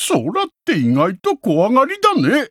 空って意外と怖がりだね。